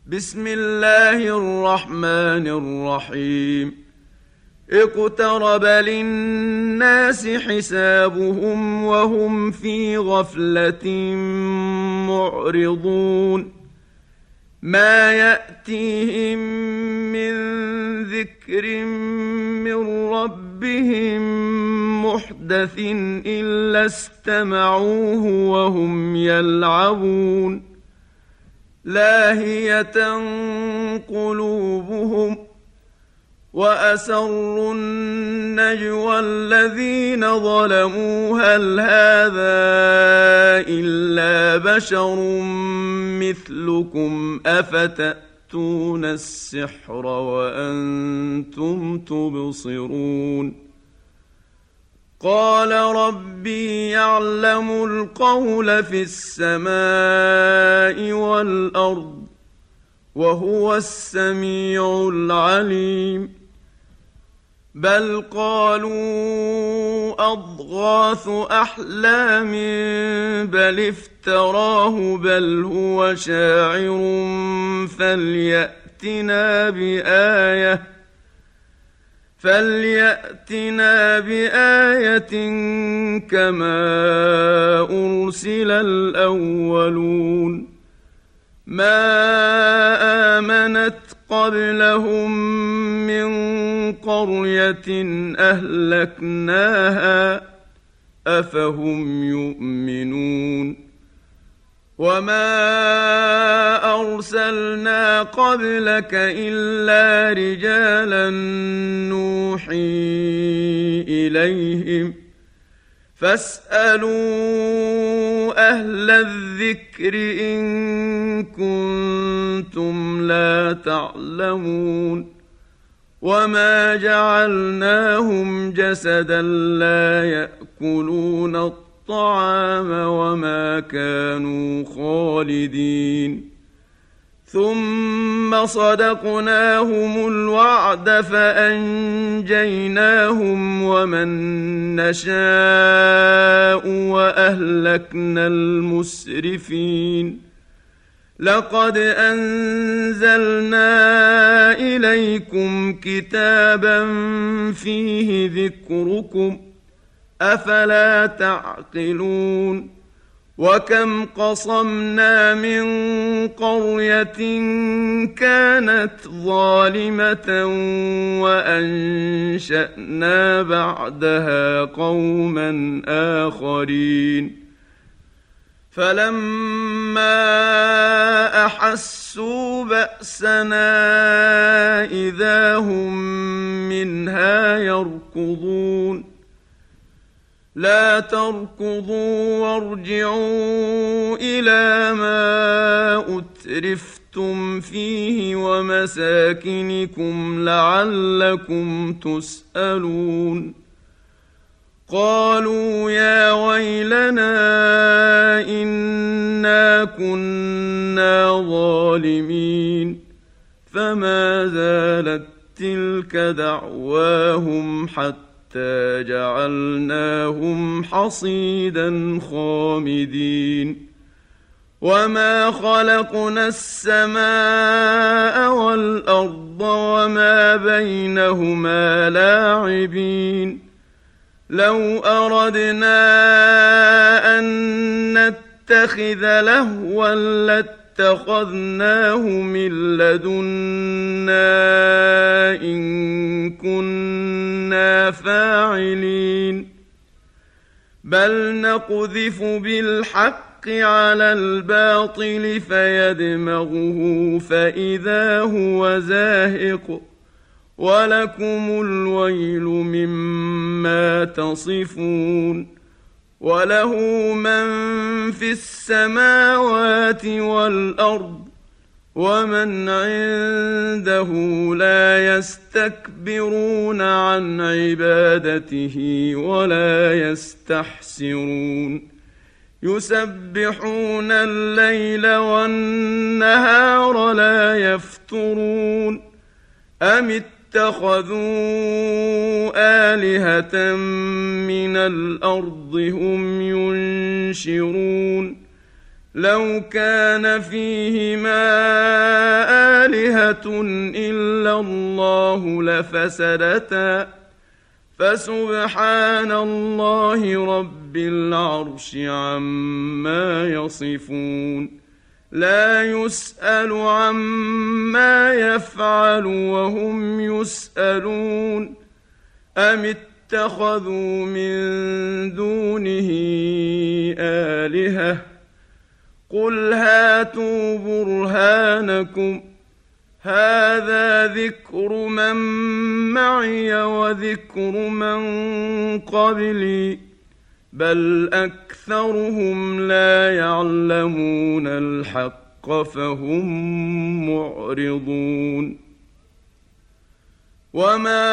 بسم الله الرحمن الرحيم. اقترب للناس حسابهم وهم في غفلة معرضون. ما يأتيهم من ذكر من ربهم محدث إلا استمعوه وهم يلعبون. لاهية قلوبهم وأسروا النجوى الذين ظلموا هل هذا إلا بشر مثلكم أفتأتون السحر وأنتم تبصرون. قال ربي يعلم القول في السماء والأرض وهو السميع العليم. بل قالوا أضغاث أحلام بل افتراه بل هو شاعر فليأتنا بآية كما أرسل الأولون. ما آمنت قبلهم من قرية أهلكناها أفهم يؤمنون. وما أرسلنا قبلك إلا رجالا نوحي إليهم فاسألوا أهل الذكر إن كنتم لا تعلمون. وما جعلناهم جسدا لا يأكلون الطعام وما كانوا خالدين. ثم صدقناهم الوعد فأنجيناهم ومن نشاء وأهلكنا المسرفين. لقد أنزلنا إليكم كتابا فيه ذكركم أفلا تعقلون. وكم قصمنا من قرية كانت ظالمة وأنشأنا بعدها قوما آخرين. فلما أحسوا بأسنا إذا هم منها يركضون. لا تركضوا وارجعوا إلى ما أترفتم فيه ومساكنكم لعلكم تسألون. قالوا يا ويلنا إنا كنا ظالمين. فما زالت تلك دعواهم حتى جعلناهم حصيدا خامدين. وما خلقنا السماء والأرض وما بينهما لاعبين. لو أردنا أن نتخذ لهوا لاتخذناه من لدنا إن كنا فاعلين. بل نقذف بالحق على الباطل فيدمغه فإذا هو زاهق ولكم الويل مما تصفون. وله من في السماوات والأرض ومن عنده لا يستكبرون عن عبادته ولا يستحسرون. يسبحون الليل والنهار لا يفترون. أم اتخذوا آلهة من الأرض هم ينشرون. لو كان فيهما آلهة إلا الله لفسدتا فسبحان الله رب العرش عما يصفون لا يسأل عما يفعل وهم يسألون أم اتخذوا من دونه آلهة قل هاتوا برهانكم هذا ذكر من معي وذكر من قبلي بل أكثرهم لا يعلمون الحق فهم معرضون وما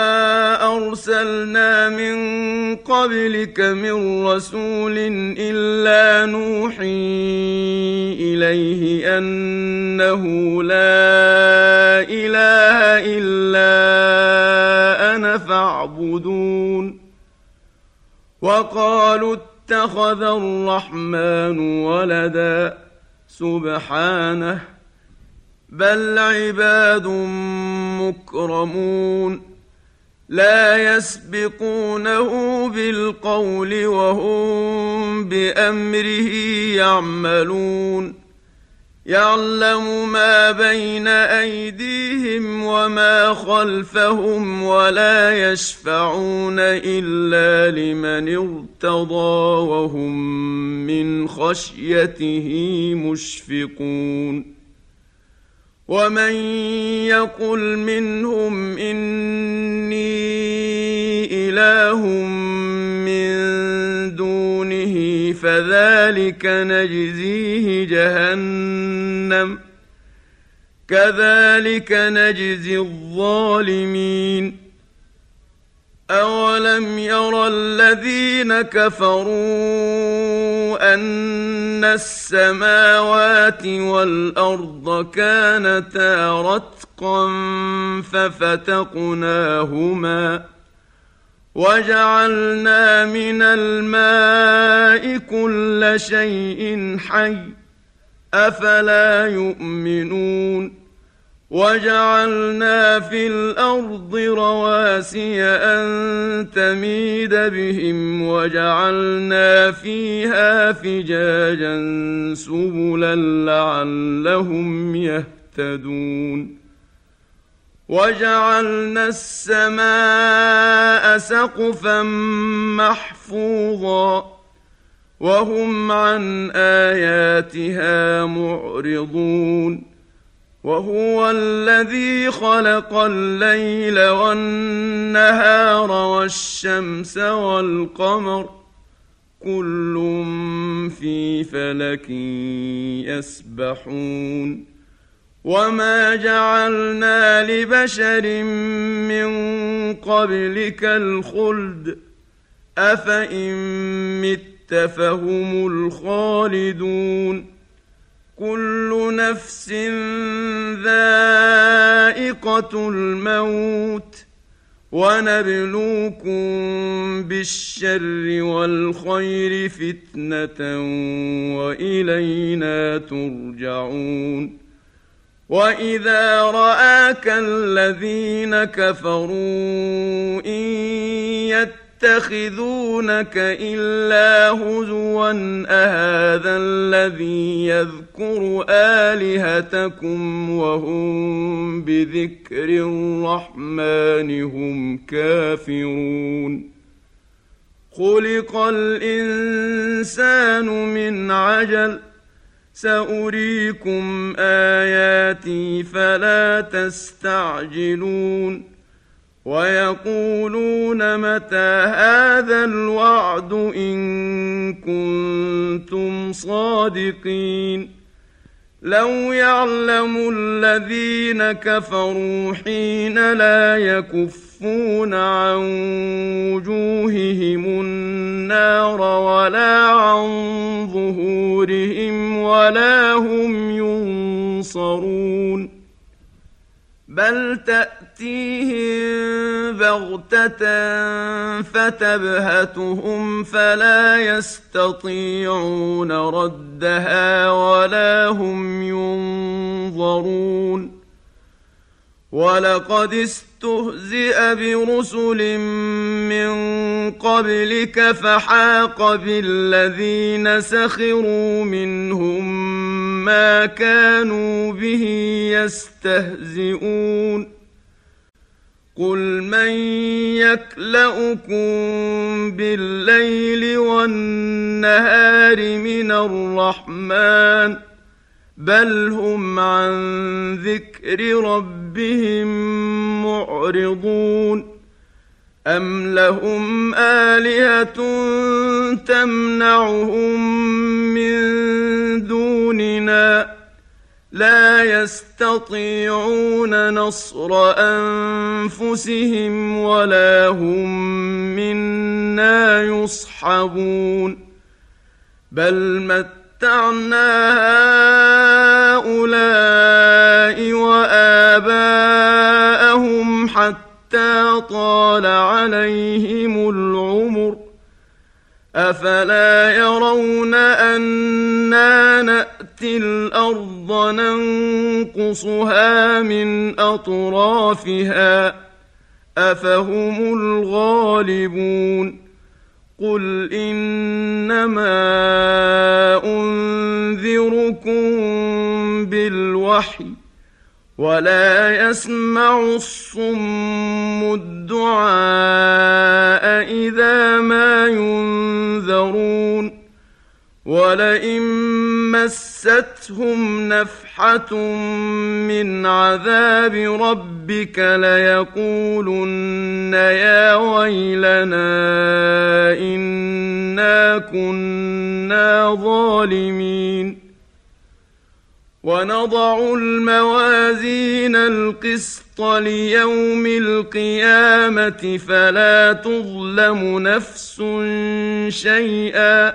أرسلنا من قبلك من رسول إلا نوحي إليه أنه لا إله إلا أنا فاعبدون وقالوا اتخذ الرحمن ولدا سبحانه بل عباد مكرمون لا يسبقونه بالقول وهم بأمره يعملون يعلم ما بين أيديهم وما خلفهم ولا يشفعون إلا لمن ارتضى وهم من خشيته مشفقون ومن يقل منهم إني إله من دونه فذلك نجزيه جهنم كذلك نجزي الظالمين أولم يرى الذين كفروا أن السماوات والأرض كانتا رتقا ففتقناهما وجعلنا من الماء كل شيء حي أفلا يؤمنون وجعلنا في الأرض رواسي أن تميد بهم وجعلنا فيها فجاجا سبلا لعلهم يهتدون وجعلنا السماء سقفا محفوظا وهم عن آياتها معرضون وهو الذي خلق الليل والنهار والشمس والقمر كل في فلك يسبحون وما جعلنا لبشر من قبلك الخلد أفإن مت فهم الخالدون كل نفس ذائقة الموت ونبلوكم بالشر والخير فتنة وإلينا ترجعون وإذا رآك الذين كفروا إن يتخذونك إلا هزوا أهذا الذي يذكر آلهتكم وهم بذكر الرحمن هم كافرون خلق الإنسان من عجل سأريكم آياتي فلا تستعجلون ويقولون متى هذا الوعد إن كنتم صادقين لو يعلم الذين كفروا حين لا يكفون عن وجوههم النار ولا عن ظهورهم ولا هم ينصرون بل تأتيهم بغتة فتبهتهم فلا يستطيعون ردها ولا هم ينظرون ولقد استهزئ برسل من قبلك فحاق بالذين سخروا منهم ما كانوا به يستهزئون قل من يكلؤكم بالليل والنهار من الرحمن بل هم عن ذكر ربهم معرضون أم لهم آلهة تمنعهم من دوننا لا يستطيعون نصر أنفسهم ولا هم منا يصحبون بل متعنا هؤلاء وآباءهم حتى طال عليهم العمر أفلا يرون أنا نأتي الأرض ننقصها من أطرافها أفهم الغالبون قل إنما أنذركم بالوحي ولا يسمع الصم الدعاء إذا ما ينذرون ولئن مستهم نفحة من عذاب ربك ليقولن يا ويلنا إنا كنا ظالمين ونضع الموازين القسط ليوم القيامة فلا تظلم نفس شيئا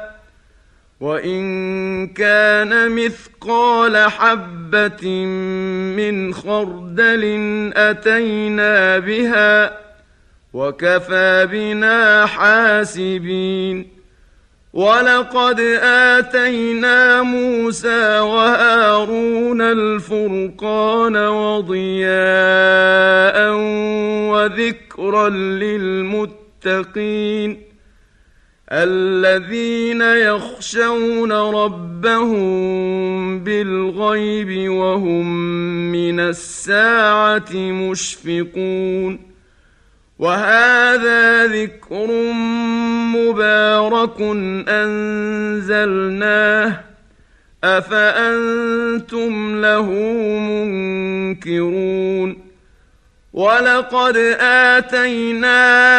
وإن كان مثقال حبة من خردل أتينا بها وكفى بنا حاسبين ولقد آتينا موسى وهارون الفرقان وضياء وذكرا للمتقين الذين يخشون ربهم بالغيب وهم من الساعة مشفقون وهذا ذكر مبارك أنزلناه أفأنتم له منكرون ولقد آتينا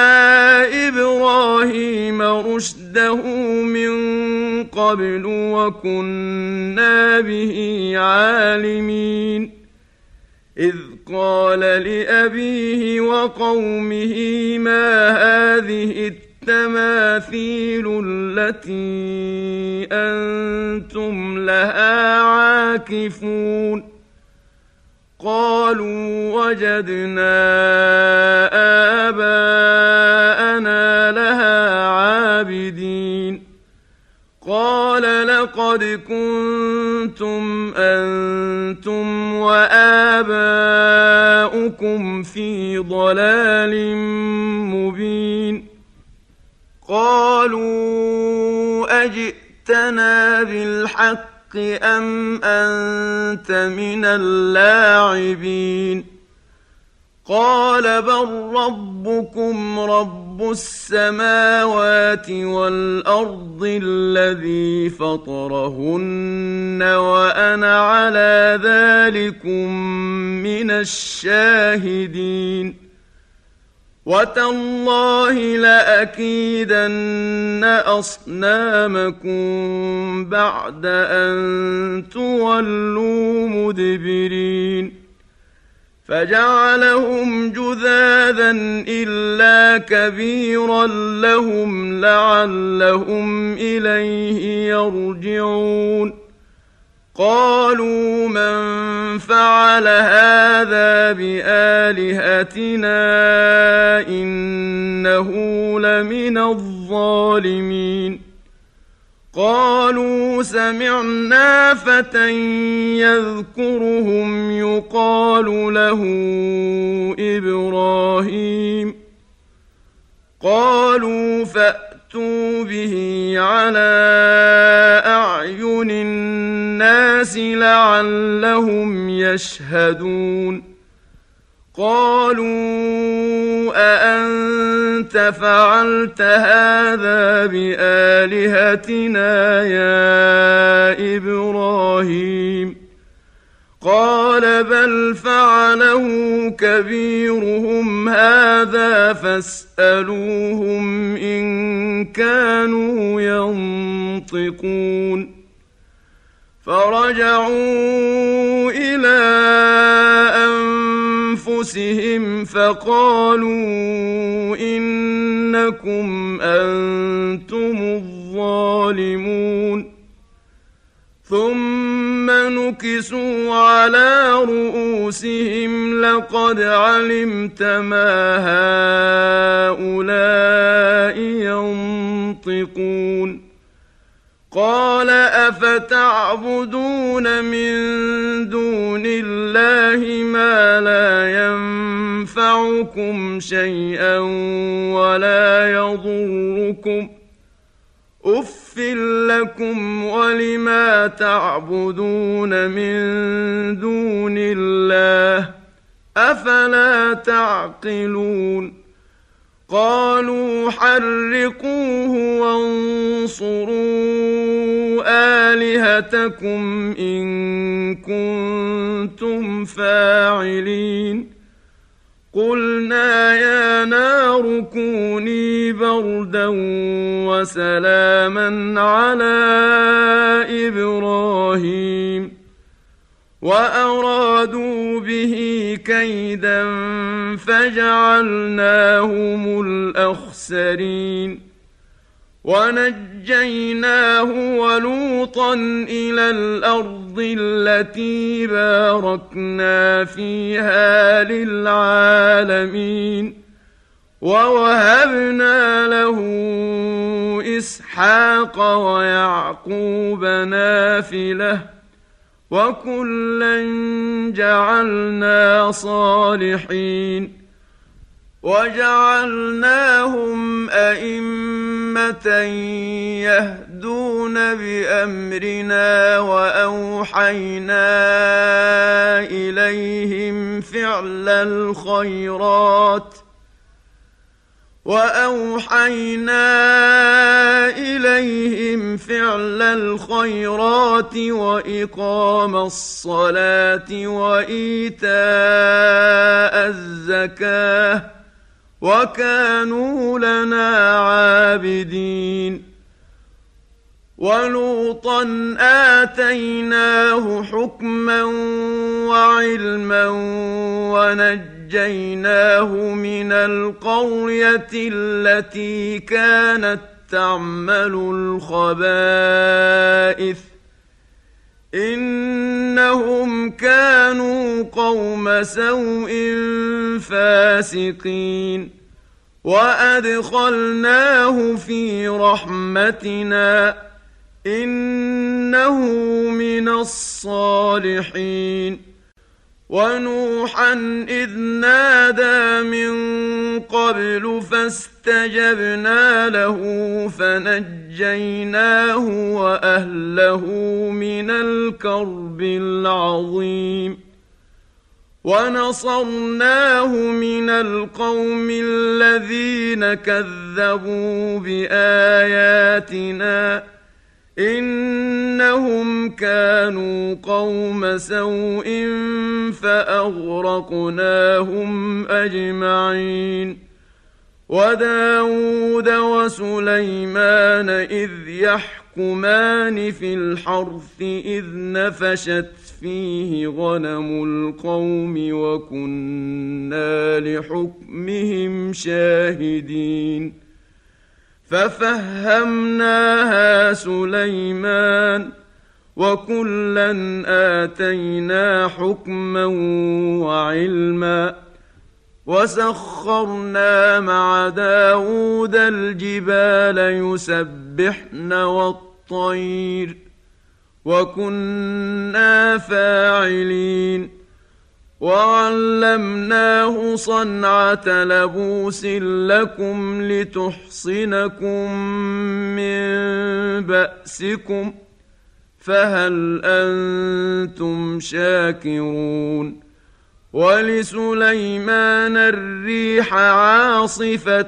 إبراهيم رشده من قبل وكنا به عالمين إذ قال لأبيه وقومه ما هذه التماثيل التي أنتم لها عاكفون قالوا وجدنا آباءنا لها عابدين قال لقد كنتم أنتم وآباؤكم في ضلال مبين قالوا أجئتنا بالحق أم أنت من اللاعبين قال بل ربكم رب السماوات والأرض الذي فطرهن وأنا على ذلكم من الشاهدين وتالله لأكيدن أصنامكم بعد أن تولوا مدبرين فجعلهم جذاذا إلا كبيرا لهم لعلهم إليه يرجعون قالوا من فعل هذا بآلهتنا إنه لمن الظالمين قالوا سمعنا فتى يذكرهم يقال له إبراهيم قالوا فأتوا به على أعين الناس لعلهم يشهدون قالوا أأنت فعلت هذا بآلهتنا يا إبراهيم قال بل فعله كبيرهم هذا فاسألوهم إن كانوا ينطقون فرجعوا إلى أنفسهم فقالوا إنكم أنتم الظالمون ثم نكسوا على رؤوسهم لقد علمت ما هؤلاء ينطقون قال أفتعبدون من دون الله ما لا ينفعكم شيئا ولا يضركم أف لكم ولما تعبدون من دون الله أفلا تعقلون قالوا حرقوه وانصروا آلهتكم إن كنتم فاعلين قلنا يا نار كوني بردا وسلاما على إبراهيم وأرادوا به كيدا فجعلناهم الأخسرين ونجيناه ولوطا إلى الأرض التي باركنا فيها للعالمين ووهبنا له إسحاق ويعقوب نافلة وكلا جعلنا صالحين وجعلناهم أئمة يهدون بأمرنا وأوحينا إليهم فعل الخيرات وإقام الصلاة وإيتاء الزكاة وكانوا لنا عابدين ولوطا آتيناه حكما وعلما ونجيناه من القرية التي كانت تعمل الخبائث إنهم كانوا قوم سوء فاسقين وأدخلناه في رحمتنا إنه من الصالحين ونوحا إذ نادى من قبل فاستجبنا له فنجيناه وأهله من الكرب العظيم ونصرناه من القوم الذين كذبوا بآياتنا إنهم كانوا قوم سوء فأغرقناهم أجمعين وداود وسليمان إذ يحكمان في الحرث إذ نفشت فيه غنم القوم وكنا لحكمهم شاهدين ففهمناها سليمان وكلا آتينا حكما وعلما وسخرنا مع داود الجبال يسبحن والطير وكنا فاعلين وعلمناه صنعة لبوس لكم لتحصنكم من بأسكم فهل أنتم شاكرون ولسليمان الريح عاصفة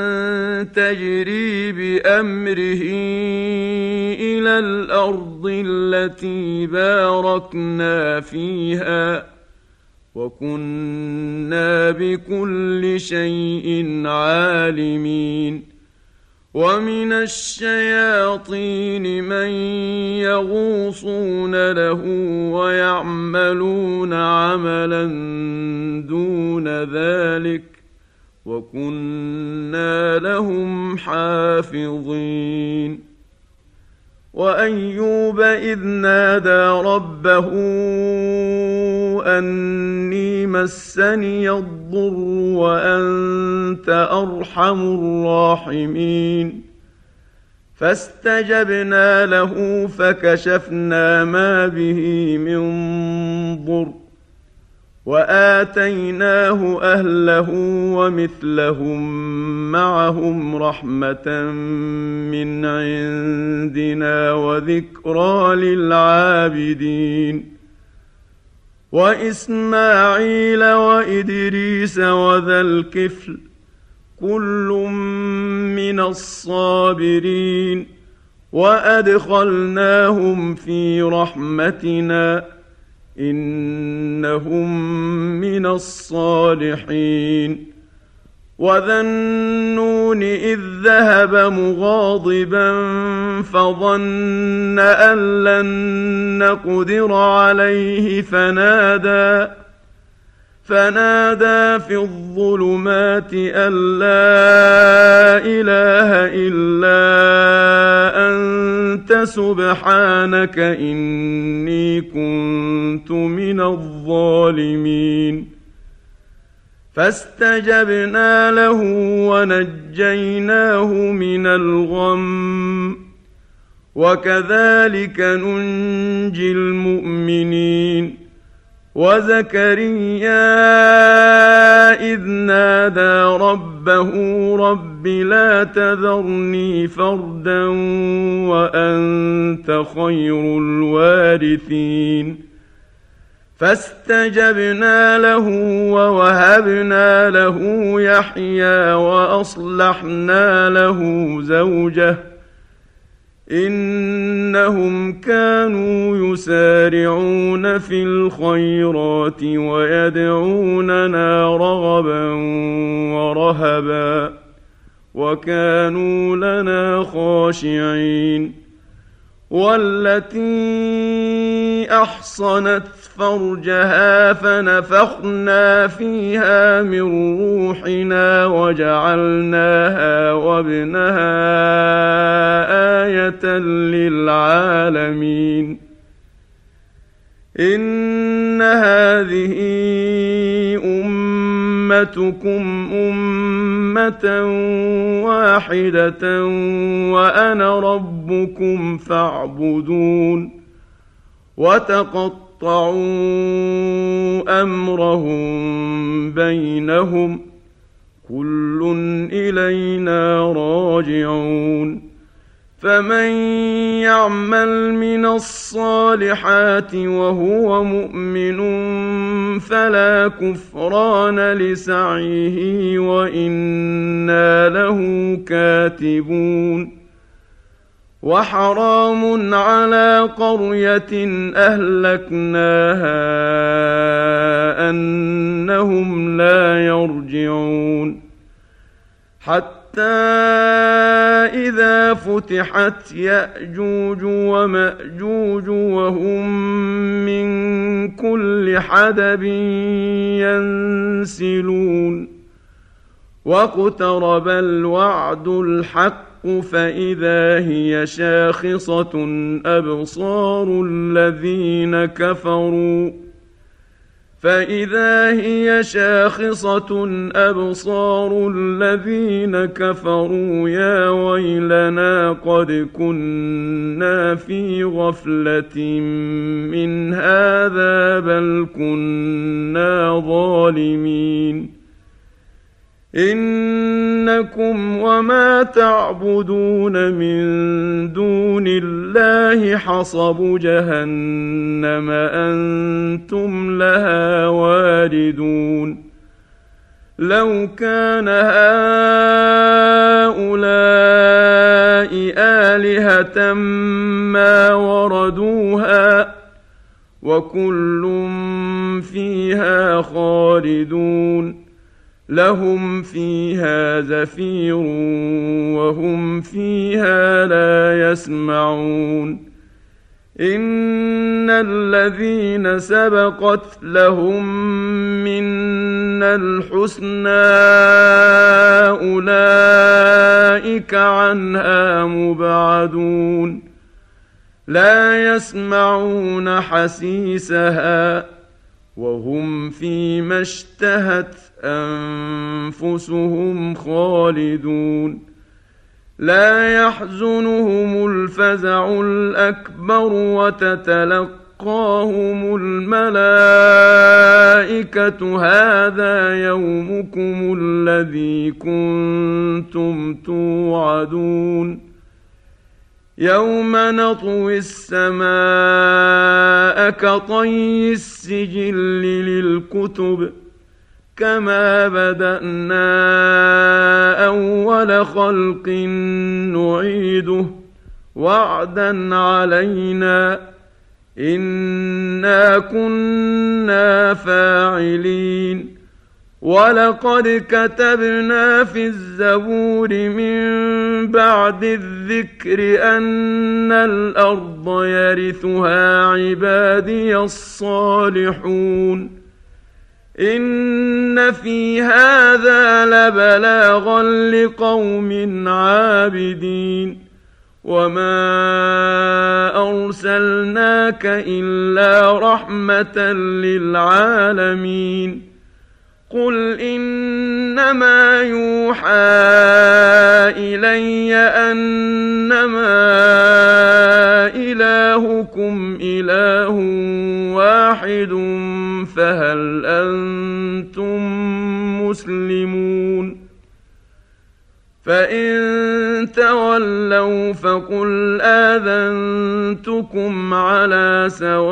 تجري بأمره إلى الأرض التي باركنا فيها وكنا بكل شيء عالمين ومن الشياطين من يغوصون له ويعملون عملا دون ذلك وكنا لهم حافظين وأيوب إذ نادى ربه أني مسني الضر وأنت أرحم الراحمين فاستجبنا له فكشفنا ما به من ضر وآتيناه أهله ومثلهم معهم رحمة من عندنا وذكرى للعابدين وإسماعيل وإدريس وذا الكفل كل من الصابرين وأدخلناهم في رحمتنا إنهم من الصالحين وذا النون إذ ذهب مغاضبا فظن أن لن نقدر عليه فنادى في الظلمات أن لا إله إلا أنت سبحانك إني كنت من الظالمين فاستجبنا له ونجيناه من الغم وكذلك ننجي المؤمنين وزكريا إذ نادى ربه رب لا تذرني فردا وأنت خير الوارثين فاستجبنا له ووهبنا له يحيى وأصلحنا له زوجه إنهم كانوا يسارعون في الخيرات ويدعوننا رغبا ورهبا وكانوا لنا خاشعين والتي أحصنت فرجها فنفخنا فيها من روحنا وجعلناها وابنها آية للعالمين إن هذه أمتكم أمة واحدة وأنا ربكم فاعبدون وتقطعوا أمرهم بينهم كل إلينا راجعون فمن يعمل من الصالحات وهو مؤمن فلا كفران لسعيه وإنا له كاتبون وحرام على قرية أهلكناها أنهم لا يرجعون حتى إذا فتحت يأجوج ومأجوج وهم من كل حدب ينسلون واقترب الوعد الحق فإذا هي شاخصة أبصار الذين كفروا يا ويلنا قد كنا في غفلة من هذا بل كنا الظالمين إنكم وما تعبدون من دون الله حصب جهنم أنتم لها واردون لو كان هؤلاء آلهة ما وردوها وكل فيها خالدون لهم فيها زفير وهم فيها لا يسمعون إن الذين سبقت لهم منا الحسنى أولئك عنها مبعدون لا يسمعون حسيسها وهم فيما اشتهت أنفسهم خالدون لا يحزنهم الفزع الأكبر وتتلقاهم الملائكة هذا يومكم الذي كنتم توعدون يوم نطوي السماء كطي السجل للكتب كما بدأنا أول خلق نعيده وعدا علينا إنا كنا فاعلين ولقد كتبنا في الزبور من بعد الذكر أن الأرض يرثها عبادي الصالحون إن في هذا لبلاغا لقوم عابدين وما أرسلناك إلا رحمة للعالمين قل إنما يوحى إلي أنما إلهكم إله واحد فهل أنتم مسلمون فإن تولوا فقل آذنتكم على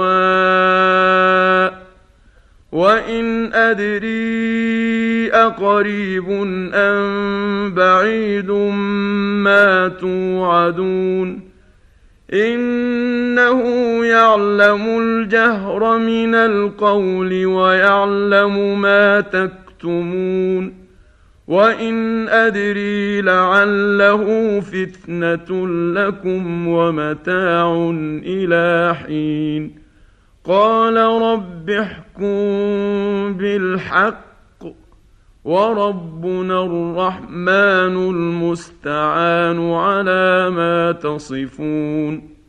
سواء وإن أدري أقريب أم بعيد ما توعدون إنه يعلم الجهر من القول ويعلم ما تكتمون وإن أدري لعله فتنة لكم ومتاع إلى حين قال رب احكم بالحق وربنا الرحمن المستعان على ما تصفون